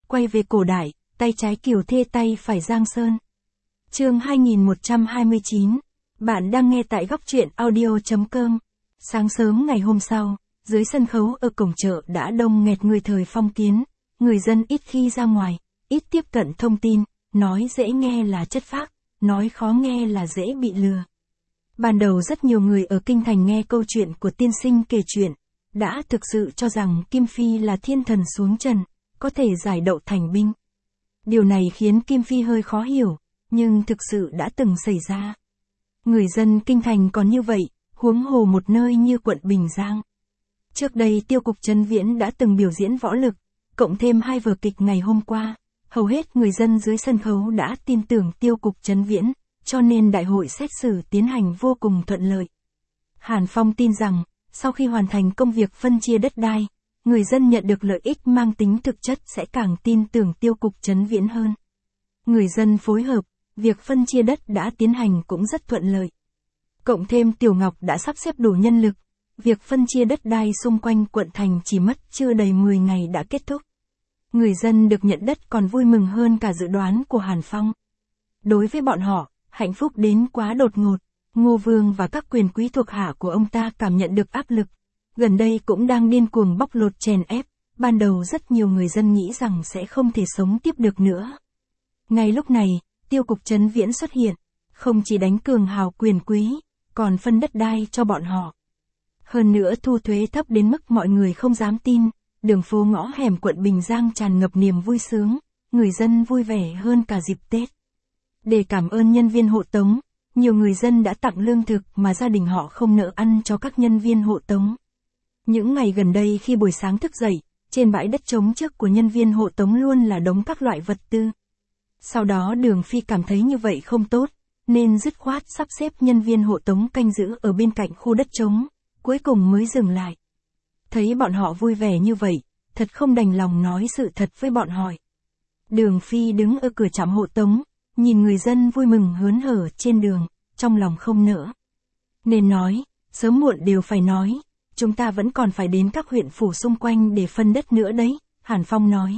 quay về cổ đại, tay trái Kiều Thê tay phải Giang Sơn. Chương 2129. Bạn đang nghe tại góc truyện audio.com. Sáng sớm ngày hôm sau, dưới sân khấu ở cổng chợ đã đông nghẹt người thời phong kiến, người dân ít khi ra ngoài, ít tiếp cận thông tin, nói dễ nghe là chất phác, nói khó nghe là dễ bị lừa. Ban đầu rất nhiều người ở kinh thành nghe câu chuyện của tiên sinh kể chuyện, đã thực sự cho rằng Kim Phi là thiên thần xuống trần, có thể giải đậu thành binh. Điều này khiến Kim Phi hơi khó hiểu, nhưng thực sự đã từng xảy ra. Người dân kinh thành còn như vậy, huống hồ một nơi như quận Bình Giang. Trước đây Tiêu cục Trấn Viễn đã từng biểu diễn võ lực, cộng thêm 2 vở kịch ngày hôm qua, hầu hết người dân dưới sân khấu đã tin tưởng Tiêu cục Trấn Viễn, cho nên đại hội xét xử tiến hành vô cùng thuận lợi. Hàn Phong tin rằng, sau khi hoàn thành công việc phân chia đất đai, người dân nhận được lợi ích mang tính thực chất sẽ càng tin tưởng Tiêu cục Trấn Viễn hơn. Người dân phối hợp, việc phân chia đất đã tiến hành cũng rất thuận lợi. Cộng thêm Tiểu Ngọc đã sắp xếp đủ nhân lực, việc phân chia đất đai xung quanh quận thành chỉ mất chưa đầy 10 ngày đã kết thúc. Người dân được nhận đất còn vui mừng hơn cả dự đoán của Hàn Phong. Đối với bọn họ, hạnh phúc đến quá đột ngột, Ngô Vương và các quyền quý thuộc hạ của ông ta cảm nhận được áp lực. Gần đây cũng đang điên cuồng bóc lột chèn ép, ban đầu rất nhiều người dân nghĩ rằng sẽ không thể sống tiếp được nữa. Ngay lúc này, Tiêu cục Trấn Viễn xuất hiện, không chỉ đánh cường hào quyền quý, còn phân đất đai cho bọn họ. Hơn nữa thu thuế thấp đến mức mọi người không dám tin, đường phố ngõ hẻm quận Bình Giang tràn ngập niềm vui sướng, người dân vui vẻ hơn cả dịp Tết. Để cảm ơn nhân viên hộ tống, nhiều người dân đã tặng lương thực mà gia đình họ không nỡ ăn cho các nhân viên hộ tống. Những ngày gần đây khi buổi sáng thức dậy, trên bãi đất trống trước của nhân viên hộ tống luôn là đống các loại vật tư. Sau đó Đường Phi cảm thấy như vậy không tốt, nên dứt khoát sắp xếp nhân viên hộ tống canh giữ ở bên cạnh khu đất trống, cuối cùng mới dừng lại. Thấy bọn họ vui vẻ như vậy, thật không đành lòng nói sự thật với bọn họ. Đường Phi đứng ở cửa trạm hộ tống, nhìn người dân vui mừng hớn hở trên đường, trong lòng không nỡ. Nên nói, sớm muộn đều phải nói, chúng ta vẫn còn phải đến các huyện phủ xung quanh để phân đất nữa đấy, Hàn Phong nói.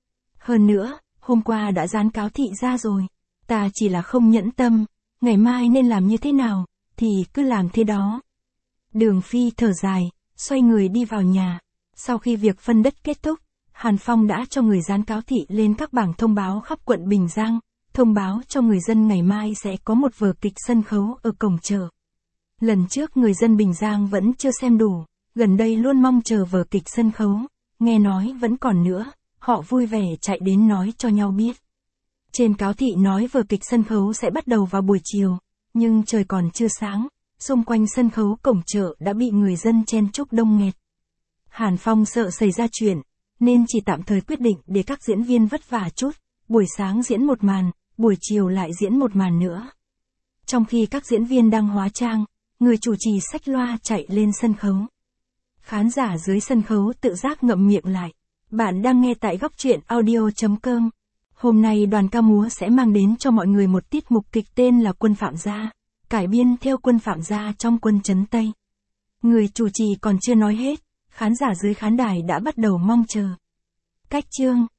Hơn nữa, hôm qua đã dán cáo thị ra rồi, ta chỉ là không nhẫn tâm, ngày mai nên làm như thế nào, thì cứ làm thế đó. Đường Phi thở dài, xoay người đi vào nhà. Sau khi việc phân đất kết thúc, Hàn Phong đã cho người dán cáo thị lên các bảng thông báo khắp quận Bình Giang, thông báo cho người dân ngày mai sẽ có một vở kịch sân khấu ở cổng chợ. Lần trước người dân Bình Giang vẫn chưa xem đủ, gần đây luôn mong chờ vở kịch sân khấu, nghe nói vẫn còn nữa, họ vui vẻ chạy đến nói cho nhau biết. Trên cáo thị nói vở kịch sân khấu sẽ bắt đầu vào buổi chiều, nhưng trời còn chưa sáng, xung quanh sân khấu cổng chợ đã bị người dân chen chúc đông nghẹt. Hàn Phong sợ xảy ra chuyện, nên chỉ tạm thời quyết định để các diễn viên vất vả chút, buổi sáng diễn một màn, buổi chiều lại diễn một màn nữa. Trong khi các diễn viên đang hóa trang, người chủ trì xách loa chạy lên sân khấu. Khán giả dưới sân khấu tự giác ngậm miệng lại. Bạn đang nghe tại góc truyện audio.com. Hôm nay đoàn ca múa sẽ mang đến cho mọi người một tiết mục kịch tên là Quân Phạm Gia, cải biên theo Quân Phạm Gia trong quân Trấn Tây. Người chủ trì còn chưa nói hết, khán giả dưới khán đài đã bắt đầu mong chờ. Cách chương